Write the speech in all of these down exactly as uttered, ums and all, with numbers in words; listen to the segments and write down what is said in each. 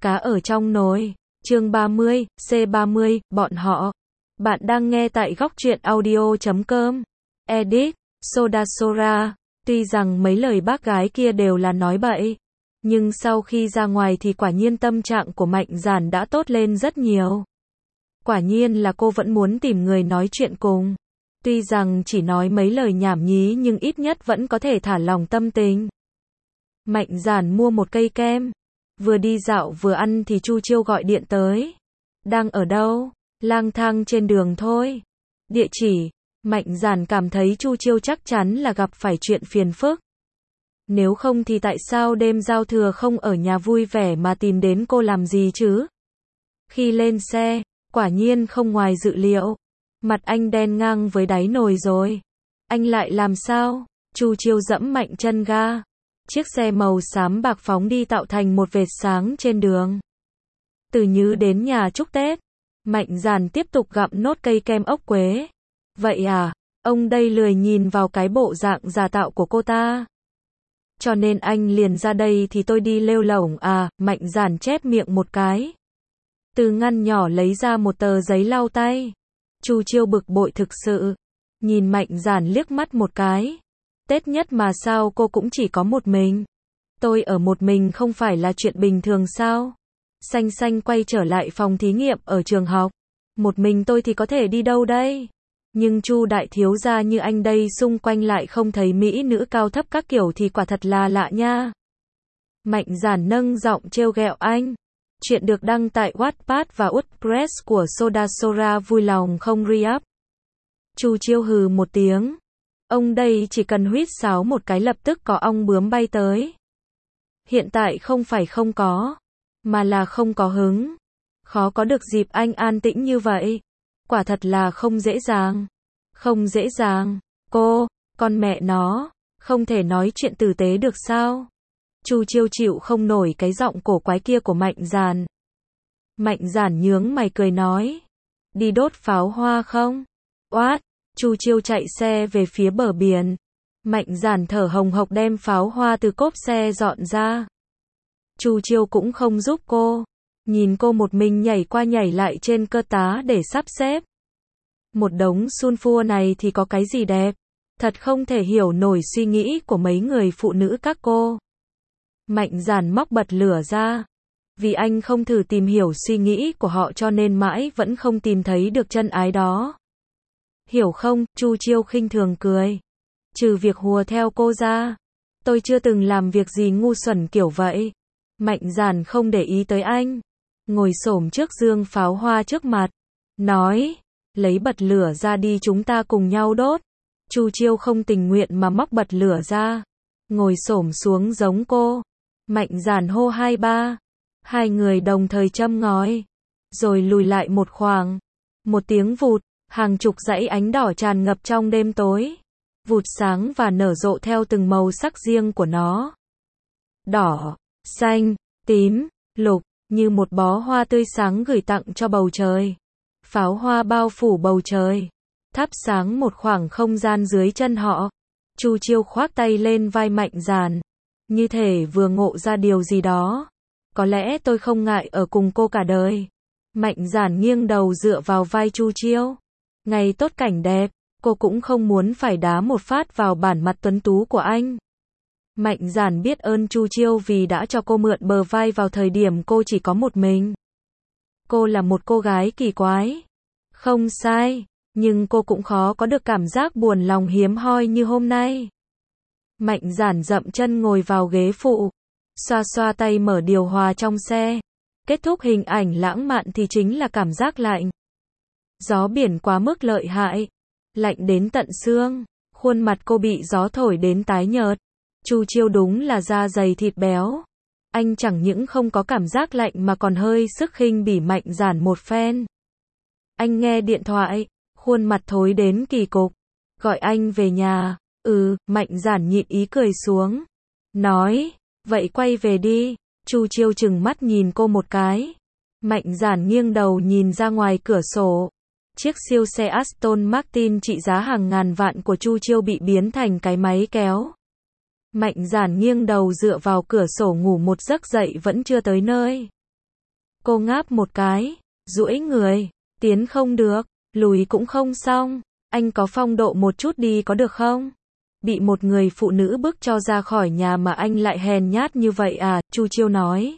Cá ở trong nồi. Chương ba mươi, C ba mươi, bọn họ. Bạn đang nghe tại góc truyện audio chấm com. Edit, Soda Sora. Tuy rằng mấy lời bác gái kia đều là nói bậy, nhưng sau khi ra ngoài thì quả nhiên tâm trạng của Mạnh Giản đã tốt lên rất nhiều. Quả nhiên là cô vẫn muốn tìm người nói chuyện cùng. Tuy rằng chỉ nói mấy lời nhảm nhí nhưng ít nhất vẫn có thể thả lỏng tâm tình. Mạnh Giản mua một cây kem. Vừa đi dạo vừa ăn thì Chu Chiêu gọi điện tới. Đang ở đâu? Lang thang trên đường thôi. Địa chỉ. Mạnh Giản cảm thấy Chu Chiêu chắc chắn là gặp phải chuyện phiền phức. Nếu không thì tại sao đêm giao thừa không ở nhà vui vẻ mà tìm đến cô làm gì chứ? Khi lên xe, quả nhiên không ngoài dự liệu. Mặt anh đen ngang với đáy nồi rồi. Anh lại làm sao? Chu Chiêu dẫm mạnh chân ga. Chiếc xe màu xám bạc phóng đi tạo thành một vệt sáng trên đường. Từ Nhứ đến nhà chúc Tết. Mạnh Giản tiếp tục gặm nốt cây kem ốc quế. Vậy à, ông đây lười nhìn vào cái bộ dạng giả tạo của cô ta. Cho nên anh liền ra đây thì tôi đi lêu lổng à, Mạnh Giản chép miệng một cái. Từ ngăn nhỏ lấy ra một tờ giấy lau tay. Chu Chiêu bực bội thực sự. Nhìn Mạnh Giản liếc mắt một cái. Tết nhất mà sao cô cũng chỉ có một mình. Tôi ở một mình không phải là chuyện bình thường sao? Xanh xanh quay trở lại phòng thí nghiệm ở trường học. Một mình tôi thì có thể đi đâu đây? Nhưng Chu đại thiếu gia như anh đây xung quanh lại không thấy mỹ nữ cao thấp các kiểu thì quả thật là lạ nha. Mạnh Giản nâng giọng trêu ghẹo anh. Chuyện được đăng tại Wattpad và WordPress của Soda Sora vui lòng không re-up. Chu Chiêu hừ một tiếng. Ông đây chỉ cần huýt sáo một cái lập tức có ong bướm bay tới. Hiện tại không phải không có, mà là không có hứng. Khó có được dịp anh an tĩnh như vậy. Quả thật là không dễ dàng. Không dễ dàng. Cô, con mẹ nó, không thể nói chuyện tử tế được sao? Chu Chiêu chịu không nổi cái giọng cổ quái kia của Mạnh Giản. Mạnh Giản nhướng mày cười nói. Đi đốt pháo hoa không? Oát! Chu Chiêu chạy xe về phía bờ biển. Mạnh Giản thở hồng hộc đem pháo hoa từ cốp xe dọn ra. Chu Chiêu cũng không giúp cô. Nhìn cô một mình nhảy qua nhảy lại trên cơ tá để sắp xếp. Một đống sunfua này thì có cái gì đẹp. Thật không thể hiểu nổi suy nghĩ của mấy người phụ nữ các cô. Mạnh Giản móc bật lửa ra. Vì anh không thử tìm hiểu suy nghĩ của họ cho nên mãi vẫn không tìm thấy được chân ái đó. Hiểu không? Chu Chiêu khinh thường cười. Trừ việc hùa theo cô ra, tôi chưa từng làm việc gì ngu xuẩn kiểu vậy. Mạnh Giản không để ý tới anh. Ngồi xổm trước giương pháo hoa trước mặt. Nói, lấy bật lửa ra đi chúng ta cùng nhau đốt. Chu Chiêu không tình nguyện mà móc bật lửa ra. Ngồi xổm xuống giống cô. Mạnh Giản hô hai ba. Hai người đồng thời châm ngòi. Rồi lùi lại một khoảng. Một tiếng vụt. Hàng chục dãy ánh đỏ tràn ngập trong đêm tối. Vụt sáng và nở rộ theo từng màu sắc riêng của nó. Đỏ, xanh, tím, lục, như một bó hoa tươi sáng gửi tặng cho bầu trời. Pháo hoa bao phủ bầu trời. Thắp sáng một khoảng không gian dưới chân họ. Chu Chiêu khoác tay lên vai Mạnh Giản. Như thể vừa ngộ ra điều gì đó. Có lẽ tôi không ngại ở cùng cô cả đời. Mạnh Giản nghiêng đầu dựa vào vai Chu Chiêu. Ngày tốt cảnh đẹp, cô cũng không muốn phải đá một phát vào bản mặt tuấn tú của anh. Mạnh Giản biết ơn Chu Chiêu vì đã cho cô mượn bờ vai vào thời điểm cô chỉ có một mình. Cô là một cô gái kỳ quái. Không sai, nhưng cô cũng khó có được cảm giác buồn lòng hiếm hoi như hôm nay. Mạnh Giản dậm chân ngồi vào ghế phụ. Xoa xoa tay mở điều hòa trong xe. Kết thúc hình ảnh lãng mạn thì chính là cảm giác lạnh. Gió biển quá mức lợi hại. Lạnh đến tận xương. Khuôn mặt cô bị gió thổi đến tái nhợt. Chu Chiêu đúng là da dày thịt béo. Anh chẳng những không có cảm giác lạnh mà còn hơi sức khinh bỉ Mạnh Giản một phen. Anh nghe điện thoại. Khuôn mặt thối đến kỳ cục. Gọi anh về nhà. Ừ, Mạnh Giản nhịn ý cười xuống. Nói, vậy quay về đi. Chu Chiêu chừng mắt nhìn cô một cái. Mạnh Giản nghiêng đầu nhìn ra ngoài cửa sổ. Chiếc siêu xe Aston Martin trị giá hàng ngàn vạn của Chu Chiêu bị biến thành cái máy kéo. Mạnh Giản nghiêng đầu dựa vào cửa sổ ngủ một giấc dậy vẫn chưa tới nơi. Cô ngáp một cái, duỗi người, tiến không được, lùi cũng không xong, anh có phong độ một chút đi có được không? Bị một người phụ nữ bức cho ra khỏi nhà mà anh lại hèn nhát như vậy à, Chu Chiêu nói.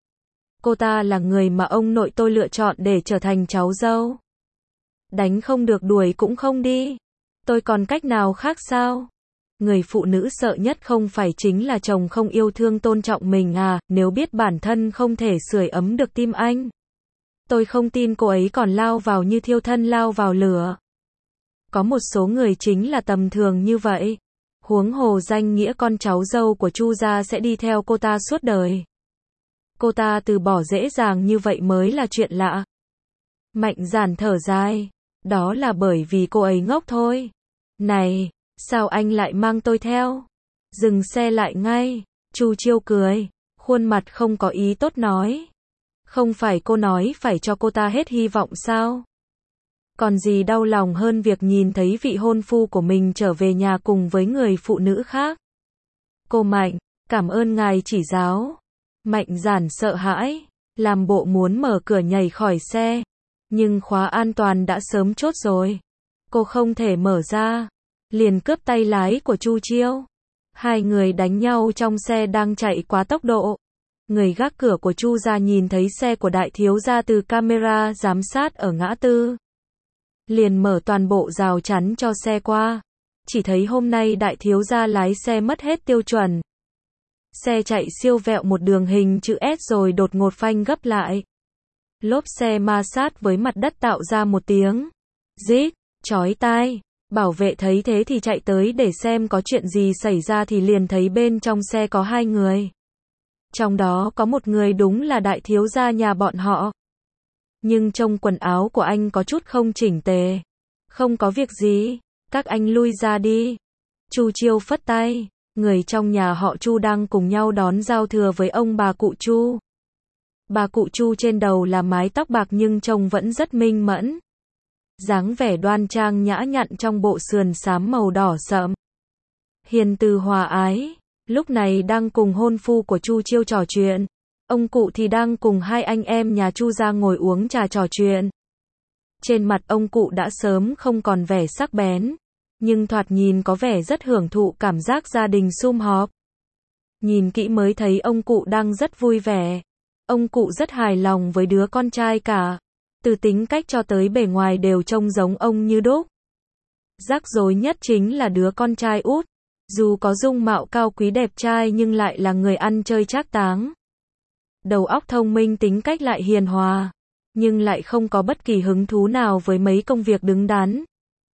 Cô ta là người mà ông nội tôi lựa chọn để trở thành cháu dâu. Đánh không được đuổi cũng không đi. Tôi còn cách nào khác sao? Người phụ nữ sợ nhất không phải chính là chồng không yêu thương tôn trọng mình à, nếu biết bản thân không thể sưởi ấm được tim anh. Tôi không tin cô ấy còn lao vào như thiêu thân lao vào lửa. Có một số người chính là tầm thường như vậy. Huống hồ danh nghĩa con cháu dâu của Chu gia sẽ đi theo cô ta suốt đời. Cô ta từ bỏ dễ dàng như vậy mới là chuyện lạ. Mạnh Giản thở dài. Đó là bởi vì cô ấy ngốc thôi. Này, sao anh lại mang tôi theo? Dừng xe lại ngay. Chu Chiêu cười, khuôn mặt không có ý tốt nói. Không phải cô nói phải cho cô ta hết hy vọng sao? Còn gì đau lòng hơn việc nhìn thấy vị hôn phu của mình trở về nhà cùng với người phụ nữ khác? Cô Mạnh, cảm ơn ngài chỉ giáo. Mạnh Giản sợ hãi, làm bộ muốn mở cửa nhảy khỏi xe. Nhưng khóa an toàn đã sớm chốt rồi. Cô không thể mở ra. Liền cướp tay lái của Chu Chiêu. Hai người đánh nhau trong xe đang chạy quá tốc độ. Người gác cửa của Chu gia nhìn thấy xe của đại thiếu gia từ camera giám sát ở ngã tư. Liền mở toàn bộ rào chắn cho xe qua. Chỉ thấy hôm nay đại thiếu gia lái xe mất hết tiêu chuẩn. Xe chạy siêu vẹo một đường hình chữ S rồi đột ngột phanh gấp lại. Lốp xe ma sát với mặt đất tạo ra một tiếng rít chói tai. Bảo vệ thấy thế thì chạy tới để xem có chuyện gì xảy ra thì liền thấy bên trong xe có hai người. Trong đó có một người đúng là đại thiếu gia nhà bọn họ. Nhưng trông quần áo của anh có chút không chỉnh tề. Không có việc gì, các anh lui ra đi. Chu Chiêu phất tay, người trong nhà họ Chu đang cùng nhau đón giao thừa với ông bà cụ Chu. Bà cụ Chu trên đầu là mái tóc bạc nhưng trông vẫn rất minh mẫn. Dáng vẻ đoan trang nhã nhặn trong bộ sườn xám màu đỏ sậm. Hiền từ hòa ái, lúc này đang cùng hôn phu của Chu Chiêu trò chuyện. Ông cụ thì đang cùng hai anh em nhà Chu gia ngồi uống trà trò chuyện. Trên mặt ông cụ đã sớm không còn vẻ sắc bén, nhưng thoạt nhìn có vẻ rất hưởng thụ cảm giác gia đình sum họp. Nhìn kỹ mới thấy ông cụ đang rất vui vẻ. Ông cụ rất hài lòng với đứa con trai cả. Từ tính cách cho tới bề ngoài đều trông giống ông như đúc. Rắc rối nhất chính là đứa con trai út. Dù có dung mạo cao quý đẹp trai nhưng lại là người ăn chơi trác táng. Đầu óc thông minh tính cách lại hiền hòa. Nhưng lại không có bất kỳ hứng thú nào với mấy công việc đứng đắn.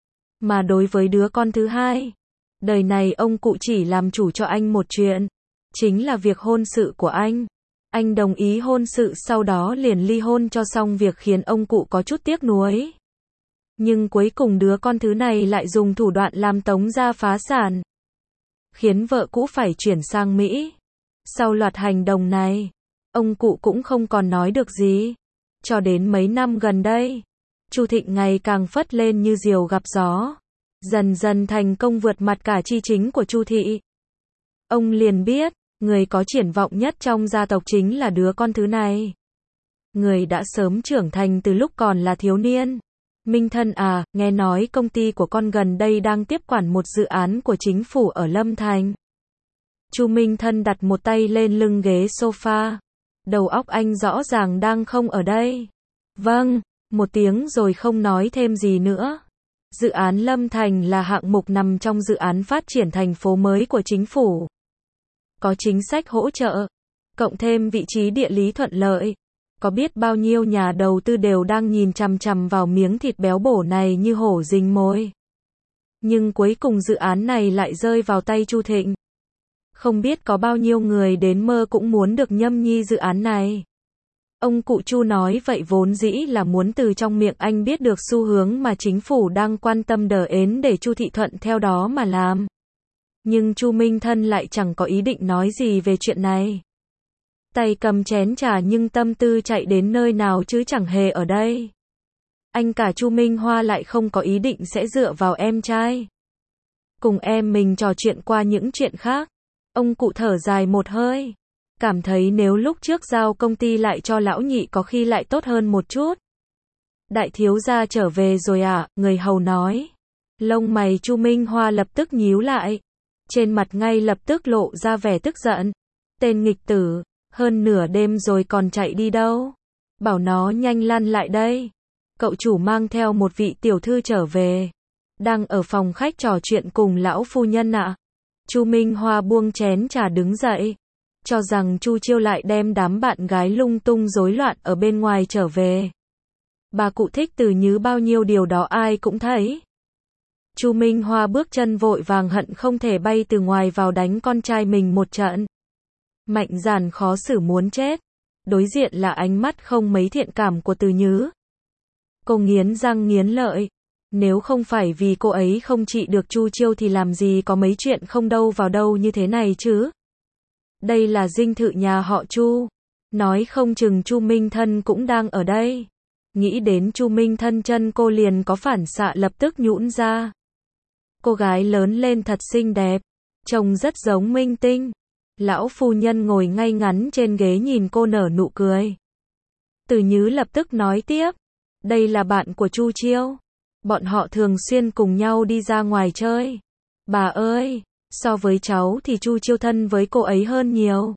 Mà đối với đứa con thứ hai, đời này ông cụ chỉ làm chủ cho anh một chuyện. Chính là việc hôn sự của anh. Anh đồng ý hôn sự sau đó liền ly hôn cho xong việc khiến ông cụ có chút tiếc nuối. Nhưng cuối cùng đứa con thứ này lại dùng thủ đoạn làm Tống gia phá sản. Khiến vợ cũ phải chuyển sang Mỹ. Sau loạt hành động này, ông cụ cũng không còn nói được gì. Cho đến mấy năm gần đây, Chu Thịnh ngày càng phất lên như diều gặp gió. Dần dần thành công vượt mặt cả chi chính của Chu thị. Ông liền biết, người có triển vọng nhất trong gia tộc chính là đứa con thứ này. Người đã sớm trưởng thành từ lúc còn là thiếu niên. Minh Thân à, nghe nói công ty của con gần đây đang tiếp quản một dự án của chính phủ ở Lâm Thành. Chu Minh Thân đặt một tay lên lưng ghế sofa. Đầu óc anh rõ ràng đang không ở đây. Vâng, một tiếng rồi không nói thêm gì nữa. Dự án Lâm Thành là hạng mục nằm trong dự án phát triển thành phố mới của chính phủ. Có chính sách hỗ trợ, cộng thêm vị trí địa lý thuận lợi. Có biết bao nhiêu nhà đầu tư đều đang nhìn chằm chằm vào miếng thịt béo bổ này như hổ rình mồi. Nhưng cuối cùng dự án này lại rơi vào tay Chu Thịnh. Không biết có bao nhiêu người đến mơ cũng muốn được nhâm nhi dự án này. Ông cụ Chu nói vậy vốn dĩ là muốn từ trong miệng anh biết được xu hướng mà chính phủ đang quan tâm đờ ến để Chu Thị thuận theo đó mà làm. Nhưng Chu Minh Thân lại chẳng có ý định nói gì về chuyện này. Tay cầm chén trà nhưng tâm tư chạy đến nơi nào chứ chẳng hề ở đây. Anh cả Chu Minh Hoa lại không có ý định sẽ dựa vào em trai. Cùng em mình trò chuyện qua những chuyện khác. Ông cụ thở dài một hơi. Cảm thấy nếu lúc trước giao công ty lại cho lão nhị có khi lại tốt hơn một chút. Đại thiếu gia trở về rồi à, người hầu nói. Lông mày Chu Minh Hoa lập tức nhíu lại. Trên mặt ngay lập tức lộ ra vẻ tức giận. Tên nghịch tử, hơn nửa đêm rồi còn chạy đi đâu? Bảo nó nhanh lăn lại đây. Cậu chủ mang theo một vị tiểu thư trở về. Đang ở phòng khách trò chuyện cùng lão phu nhân ạ. À. Chu Minh Hoa buông chén trà đứng dậy. Cho rằng Chu Chiêu lại đem đám bạn gái lung tung rối loạn ở bên ngoài trở về. Bà cụ thích Từ Nhứ bao nhiêu điều đó ai cũng thấy. Chu Minh Hoa bước chân vội vàng hận không thể bay từ ngoài vào đánh con trai mình một trận. Mạnh Giản khó xử muốn chết. Đối diện là ánh mắt không mấy thiện cảm của Từ Nhứ. Cô nghiến răng nghiến lợi. Nếu không phải vì cô ấy không trị được Chu Chiêu thì làm gì có mấy chuyện không đâu vào đâu như thế này chứ. Đây là dinh thự nhà họ Chu. Nói không chừng Chu Minh Thân cũng đang ở đây. Nghĩ đến Chu Minh Thân chân cô liền có phản xạ lập tức nhũn ra. Cô gái lớn lên thật xinh đẹp. Trông rất giống minh tinh. Lão phu nhân ngồi ngay ngắn trên ghế nhìn cô nở nụ cười. Từ Nhứ lập tức nói tiếp. Đây là bạn của Chu Chiêu. Bọn họ thường xuyên cùng nhau đi ra ngoài chơi. Bà ơi, so với cháu thì Chu Chiêu thân với cô ấy hơn nhiều.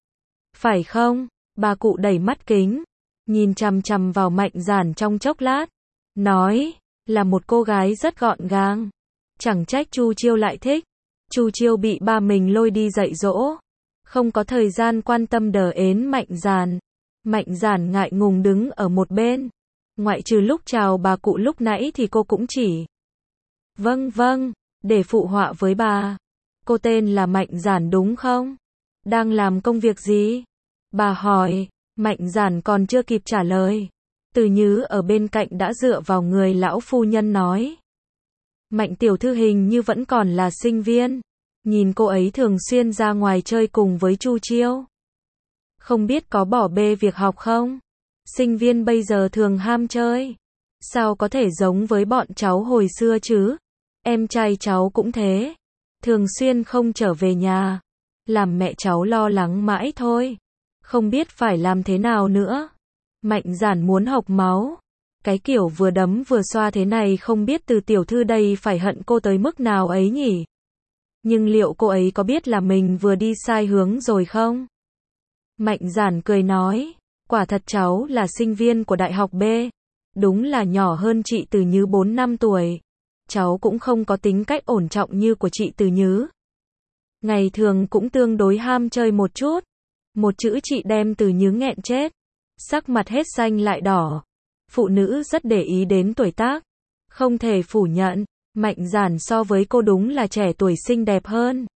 Phải không? Bà cụ đẩy mắt kính, nhìn chằm chằm vào Mạnh Giản trong chốc lát. Nói, là một cô gái rất gọn gàng. Chẳng trách Chu Chiêu lại thích. Chu Chiêu bị ba mình lôi đi dạy dỗ. Không có thời gian quan tâm đờ ến Mạnh Giản. Mạnh Giản ngại ngùng đứng ở một bên. Ngoại trừ lúc chào bà cụ lúc nãy thì cô cũng chỉ vâng vâng, để phụ họa với bà. Cô tên là Mạnh Giản đúng không? Đang làm công việc gì? Bà hỏi. Mạnh Giản còn chưa kịp trả lời. Từ Nhứ ở bên cạnh đã dựa vào người lão phu nhân nói. Mạnh tiểu thư hình như vẫn còn là sinh viên. Nhìn cô ấy thường xuyên ra ngoài chơi cùng với Chu Chiêu. Không biết có bỏ bê việc học không? Sinh viên bây giờ thường ham chơi. Sao có thể giống với bọn cháu hồi xưa chứ? Em trai cháu cũng thế. Thường xuyên không trở về nhà. Làm mẹ cháu lo lắng mãi thôi. Không biết phải làm thế nào nữa. Mạnh Giản muốn hộc máu. Cái kiểu vừa đấm vừa xoa thế này không biết Từ tiểu thư đây phải hận cô tới mức nào ấy nhỉ? Nhưng liệu cô ấy có biết là mình vừa đi sai hướng rồi không? Mạnh Giản cười nói. Quả thật cháu là sinh viên của Đại học B. Đúng là nhỏ hơn chị Từ Nhứ bốn năm tuổi. Cháu cũng không có tính cách ổn trọng như của chị Từ Nhứ. Ngày thường cũng tương đối ham chơi một chút. Một chữ chị đem Từ Nhứ nghẹn chết. Sắc mặt hết xanh lại đỏ. Phụ nữ rất để ý đến tuổi tác. Không thể phủ nhận. Mạnh Giản so với cô đúng là trẻ tuổi xinh đẹp hơn.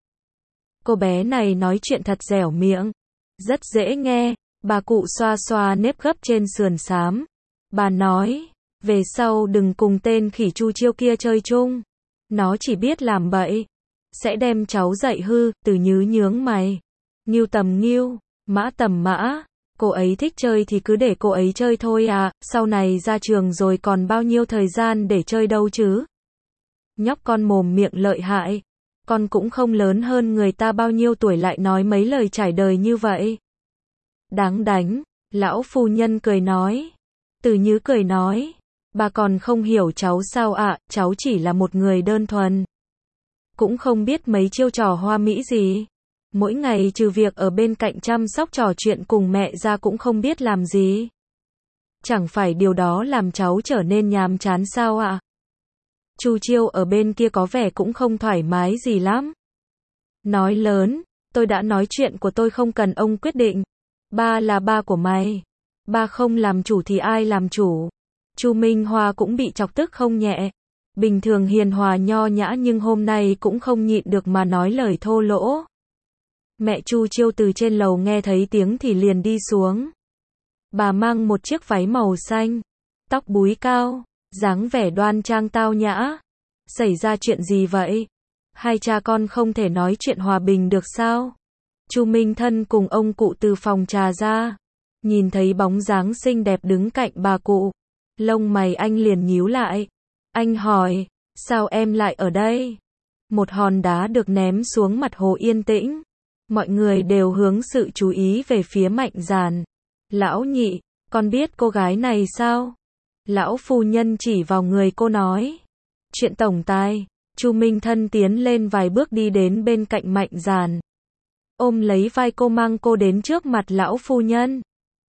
Cô bé này nói chuyện thật dẻo miệng. Rất dễ nghe. Bà cụ xoa xoa nếp gấp trên sườn xám. Bà nói, về sau đừng cùng tên khỉ Chu Chiêu kia chơi chung. Nó chỉ biết làm bậy. Sẽ đem cháu dạy hư. Từ Nhứ nhướng mày. Ngưu tầm ngưu, mã tầm mã. Cô ấy thích chơi thì cứ để cô ấy chơi thôi à. Sau này ra trường rồi còn bao nhiêu thời gian để chơi đâu chứ. Nhóc con mồm miệng lợi hại. Con cũng không lớn hơn người ta bao nhiêu tuổi lại nói mấy lời trải đời như vậy. Đáng đánh. Lão phu nhân cười nói. Từ Nhứ cười nói. Bà còn không hiểu cháu sao ạ, à, cháu chỉ là một người đơn thuần. Cũng không biết mấy chiêu trò hoa mỹ gì. Mỗi ngày trừ việc ở bên cạnh chăm sóc trò chuyện cùng mẹ ra cũng không biết làm gì. Chẳng phải điều đó làm cháu trở nên nhàm chán sao ạ? À? Chu Chiêu ở bên kia có vẻ cũng không thoải mái gì lắm. Nói lớn, tôi đã nói chuyện của tôi không cần ông quyết định. Ba là ba của mày. Ba không làm chủ thì ai làm chủ? Chu Minh Hoa cũng bị chọc tức không nhẹ. Bình thường hiền hòa nho nhã nhưng hôm nay cũng không nhịn được mà nói lời thô lỗ. Mẹ Chu Chiêu từ trên lầu nghe thấy tiếng thì liền đi xuống. Bà mang một chiếc váy màu xanh, tóc búi cao, dáng vẻ đoan trang tao nhã. Xảy ra chuyện gì vậy? Hai cha con không thể nói chuyện hòa bình được sao? Chu Minh Thân cùng ông cụ từ phòng trà ra, nhìn thấy bóng dáng xinh đẹp đứng cạnh bà cụ, lông mày anh liền nhíu lại. Anh hỏi, sao em lại ở đây? Một hòn đá được ném xuống mặt hồ yên tĩnh. Mọi người đều hướng sự chú ý về phía Mạnh Giản. Lão nhị, con biết cô gái này sao? Lão phu nhân chỉ vào người cô nói. Chuyện tổng tài. Chu Minh Thân tiến lên vài bước đi đến bên cạnh Mạnh Giản. Ôm lấy vai cô mang cô đến trước mặt lão phu nhân.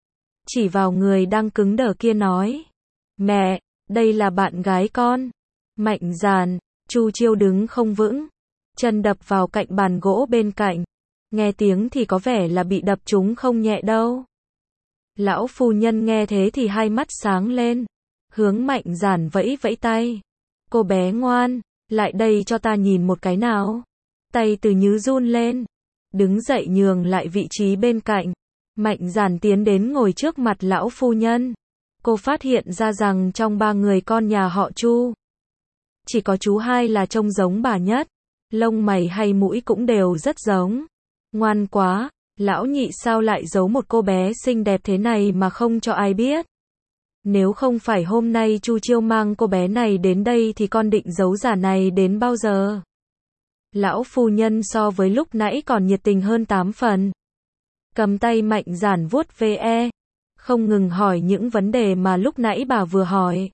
Chỉ vào người đang cứng đờ kia nói. Mẹ, đây là bạn gái con. Mạnh Giản, Chu Chiêu đứng không vững. Chân đập vào cạnh bàn gỗ bên cạnh. Nghe tiếng thì có vẻ là bị đập trúng không nhẹ đâu. Lão phu nhân nghe thế thì hai mắt sáng lên. Hướng Mạnh Giản vẫy vẫy tay. Cô bé ngoan, lại đây cho ta nhìn một cái nào. Tay Từ Nhứ run lên. Đứng dậy nhường lại vị trí bên cạnh. Mạnh Giản tiến đến ngồi trước mặt lão phu nhân. Cô phát hiện ra rằng trong ba người con nhà họ Chu, chỉ có chú hai là trông giống bà nhất. Lông mày hay mũi cũng đều rất giống. Ngoan quá, lão nhị sao lại giấu một cô bé xinh đẹp thế này mà không cho ai biết. Nếu không phải hôm nay Chu Chiêu mang cô bé này đến đây thì con định giấu giả này đến bao giờ? Lão phu nhân so với lúc nãy còn nhiệt tình hơn tám phần. Cầm tay Mạnh Giản vuốt ve, không ngừng hỏi những vấn đề mà lúc nãy bà vừa hỏi.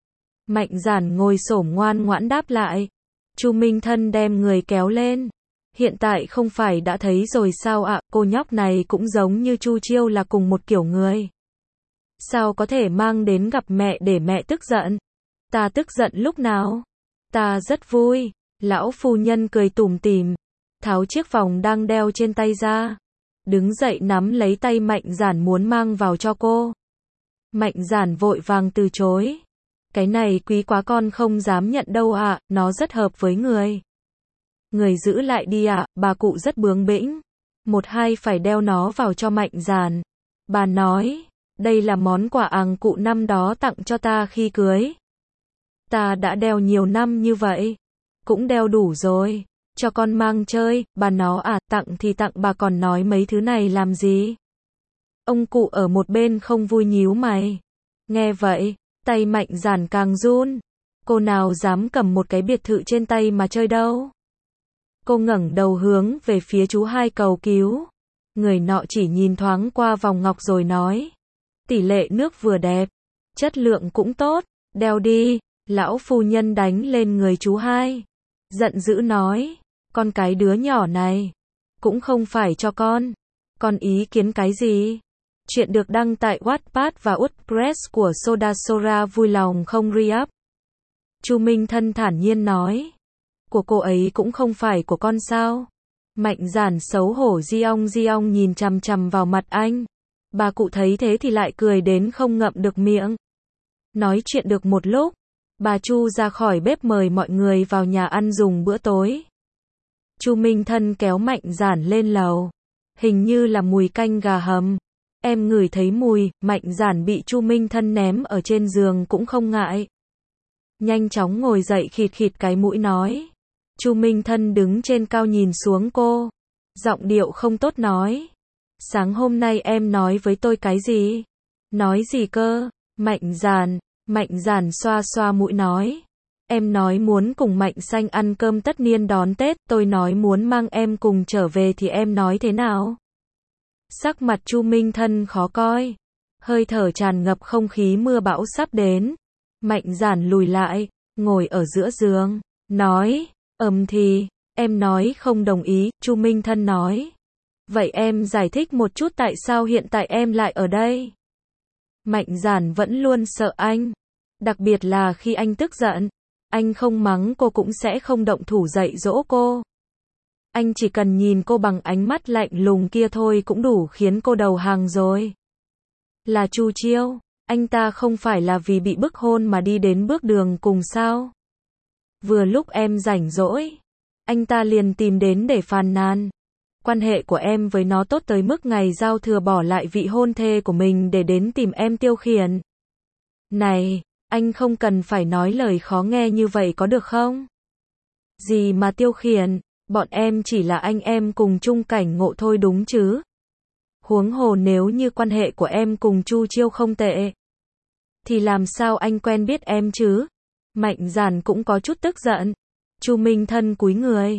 Mạnh Giản ngồi xổm ngoan ngoãn đáp lại. Chu Minh Thân đem người kéo lên. Hiện tại không phải đã thấy rồi sao ạ, cô nhóc này cũng giống như Chu Chiêu là cùng một kiểu người. Sao có thể mang đến gặp mẹ để mẹ tức giận? Ta tức giận lúc nào? Ta rất vui. Lão phu nhân cười tủm tỉm, tháo chiếc vòng đang đeo trên tay ra. Đứng dậy nắm lấy tay Mạnh Giản muốn mang vào cho cô. Mạnh Giản vội vàng từ chối. Cái này quý quá con không dám nhận đâu ạ, nó rất hợp với người. Người giữ lại đi ạ, bà cụ rất bướng bỉnh. Một hai phải đeo nó vào cho Mạnh Giản. Bà nói, đây là món quà àng cụ năm đó tặng cho ta khi cưới. Ta đã đeo nhiều năm như vậy. Cũng đeo đủ rồi. Cho con mang chơi, bà nó à, tặng thì tặng bà còn nói mấy thứ này làm gì? Ông cụ ở một bên không vui nhíu mày. Nghe vậy, tay Mạnh Giản càng run. Cô nào dám cầm một cái biệt thự trên tay mà chơi đâu? Cô ngẩng đầu hướng về phía chú hai cầu cứu. Người nọ chỉ nhìn thoáng qua vòng ngọc rồi nói. Tỷ lệ nước vừa đẹp, chất lượng cũng tốt, đeo đi. Lão phu nhân đánh lên người chú hai. Giận dữ nói, con cái đứa nhỏ này, cũng không phải cho con. Con ý kiến cái gì? Chuyện được đăng tại Wattpad và WordPress của Sodasora vui lòng không re-up. Chu Minh Thân thản nhiên nói. Của cô ấy cũng không phải của con sao? Mạnh Giản xấu hổ giong giong nhìn chằm chằm vào mặt anh. Bà cụ thấy thế thì lại cười đến không ngậm được miệng. Nói chuyện được một lúc, bà Chu ra khỏi bếp mời mọi người vào nhà ăn dùng bữa tối. Chu Minh Thân kéo Mạnh Giản lên lầu. Hình như là mùi canh gà hầm. Em ngửi thấy mùi, Mạnh Giản bị Chu Minh Thân ném ở trên giường cũng không ngại. Nhanh chóng ngồi dậy khịt khịt cái mũi nói. Chu Minh Thân đứng trên cao nhìn xuống cô. Giọng điệu không tốt nói. Sáng hôm nay em nói với tôi cái gì? Nói gì cơ? Mạnh Giản. Mạnh Giản xoa xoa mũi nói. Em nói muốn cùng Mạnh Xanh ăn cơm tất niên đón Tết, tôi nói muốn mang em cùng trở về thì em nói thế nào? Sắc mặt Chu Minh Thân khó coi. Hơi thở tràn ngập không khí mưa bão sắp đến. Mạnh Giản lùi lại, ngồi ở giữa giường, nói, ầm thì, em nói không đồng ý, Chu Minh Thân nói. Vậy em giải thích một chút tại sao hiện tại em lại ở đây? Mạnh Giản vẫn luôn sợ anh. Đặc biệt là khi anh tức giận. Anh không mắng cô cũng sẽ không động thủ dạy dỗ cô. Anh chỉ cần nhìn cô bằng ánh mắt lạnh lùng kia thôi cũng đủ khiến cô đầu hàng rồi. Là Chu Chiêu, anh ta không phải là vì bị bức hôn mà đi đến bước đường cùng sao? Vừa lúc em rảnh rỗi, anh ta liền tìm đến để phàn nàn. Quan hệ của em với nó tốt tới mức ngày giao thừa bỏ lại vị hôn thê của mình để đến tìm em tiêu khiển. Này, anh không cần phải nói lời khó nghe như vậy có được không? Gì mà tiêu khiển, bọn em chỉ là anh em cùng chung cảnh ngộ thôi đúng chứ? Huống hồ nếu như quan hệ của em cùng Chu Chiêu không tệ, thì làm sao anh quen biết em chứ? Mạnh Giản cũng có chút tức giận. Chu Minh Thân cúi người,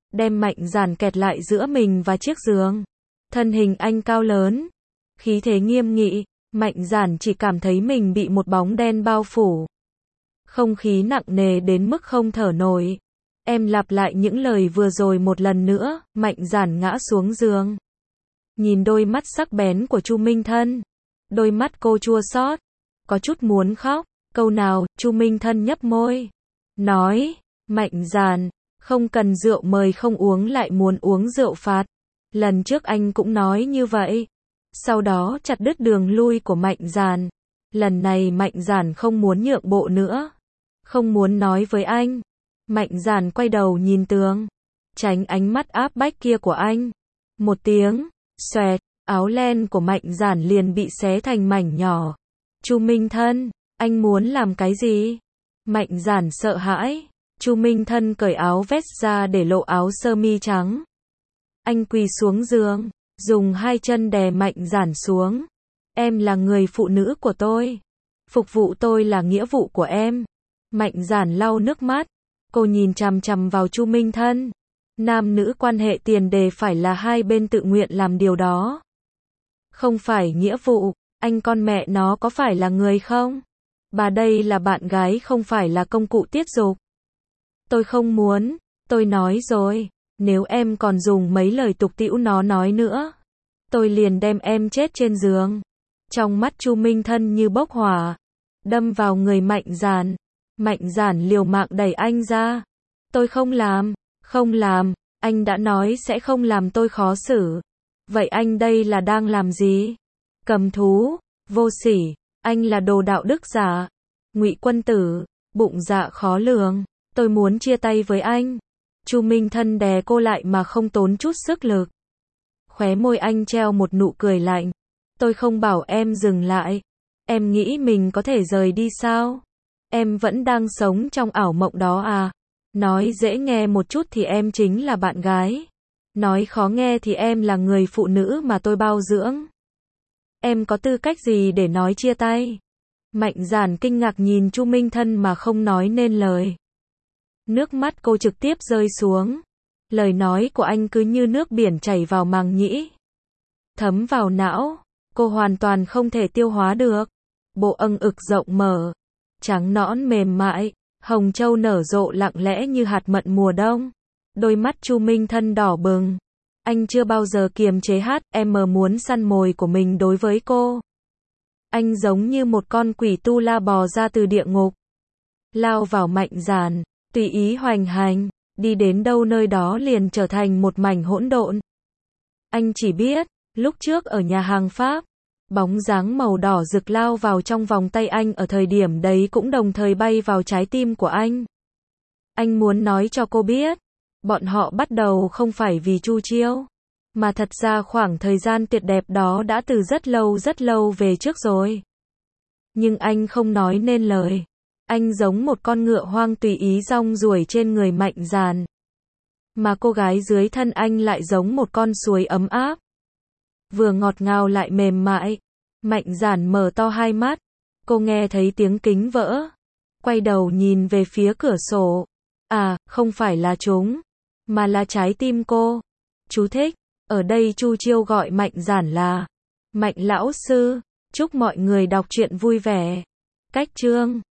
đem Mạnh Giản kẹt lại giữa mình và chiếc giường. Thân hình anh cao lớn, khí thế nghiêm nghị, Mạnh Giản chỉ cảm thấy mình bị một bóng đen bao phủ. Không khí nặng nề đến mức không thở nổi. Em lặp lại những lời vừa rồi một lần nữa, Mạnh Giản ngã xuống giường. Nhìn đôi mắt sắc bén của Chu Minh Thân. Đôi mắt cô chua xót, có chút muốn khóc. Câu nào, Chu Minh Thân nhấp môi. Nói, Mạnh Giản, không cần rượu mời không uống lại muốn uống rượu phạt. Lần trước anh cũng nói như vậy. Sau đó chặt đứt đường lui của Mạnh Giản. Lần này Mạnh Giản không muốn nhượng bộ nữa. Không muốn nói với anh. Mạnh Giản quay đầu nhìn tường. Tránh ánh mắt áp bách kia của anh. Một tiếng, xoẹt, áo len của Mạnh Giản liền bị xé thành mảnh nhỏ. Chu Minh Thân, anh muốn làm cái gì? Mạnh Giản sợ hãi. Chu Minh Thân cởi áo vest ra để lộ áo sơ mi trắng. Anh quỳ xuống giường, dùng hai chân đè Mạnh Giản xuống. Em là người phụ nữ của tôi. Phục vụ tôi là nghĩa vụ của em. Mạnh Giản lau nước mắt. Cô nhìn chằm chằm vào Chu Minh Thân. Nam nữ quan hệ tiền đề phải là hai bên tự nguyện làm điều đó. Không phải nghĩa vụ. Anh con mẹ nó có phải là người không? Bà đây là bạn gái không phải là công cụ tiết dục. Tôi không muốn. Tôi nói rồi. Nếu em còn dùng mấy lời tục tĩu nó nói nữa, tôi liền đem em chết trên giường. Trong mắt Chu Minh Thân như bốc hỏa. Đâm vào người Mạnh Giản. Mạnh Giản liều mạng đẩy anh ra. Tôi không làm. Không làm. Anh đã nói sẽ không làm tôi khó xử. Vậy anh đây là đang làm gì? Cầm thú. Vô sỉ. Anh là đồ đạo đức giả. Ngụy quân tử. Bụng dạ khó lường. Tôi muốn chia tay với anh. Chu Minh Thân đè cô lại mà không tốn chút sức lực. Khóe môi anh treo một nụ cười lạnh. Tôi không bảo em dừng lại. Em nghĩ mình có thể rời đi sao? Em vẫn đang sống trong ảo mộng đó à? Nói dễ nghe một chút thì em chính là bạn gái. Nói khó nghe thì em là người phụ nữ mà tôi bao dưỡng. Em có tư cách gì để nói chia tay? Mạnh Giản kinh ngạc nhìn Chu Minh Thân mà không nói nên lời. Nước mắt cô trực tiếp rơi xuống. Lời nói của anh cứ như nước biển chảy vào màng nhĩ. Thấm vào não. Cô hoàn toàn không thể tiêu hóa được. Bộ âng ực rộng mở. Trắng nõn mềm mại. Hồng châu nở rộ lặng lẽ như hạt mận mùa đông. Đôi mắt Chu Minh Thân đỏ bừng. Anh chưa bao giờ kiềm chế hát em muốn săn mồi của mình đối với cô. Anh giống như một con quỷ tu la bò ra từ địa ngục. Lao vào Mạnh Giản. Tùy ý hoành hành, đi đến đâu nơi đó liền trở thành một mảnh hỗn độn. Anh chỉ biết, lúc trước ở nhà hàng Pháp, bóng dáng màu đỏ rực lao vào trong vòng tay anh ở thời điểm đấy cũng đồng thời bay vào trái tim của anh. Anh muốn nói cho cô biết, bọn họ bắt đầu không phải vì Chu Chiêu, mà thật ra khoảng thời gian tuyệt đẹp đó đã từ rất lâu rất lâu về trước rồi. Nhưng anh không nói nên lời. Anh giống một con ngựa hoang tùy ý rong ruổi trên người Mạnh Giản. Mà cô gái dưới thân anh lại giống một con suối ấm áp. Vừa ngọt ngào lại mềm mại. Mạnh Giản mở to hai mắt. Cô nghe thấy tiếng kính vỡ. Quay đầu nhìn về phía cửa sổ. À, không phải là chúng, mà là trái tim cô. Chú thích. Ở đây Chu Chiêu gọi Mạnh Giản là Mạnh lão sư. Chúc mọi người đọc truyện vui vẻ. Cách chương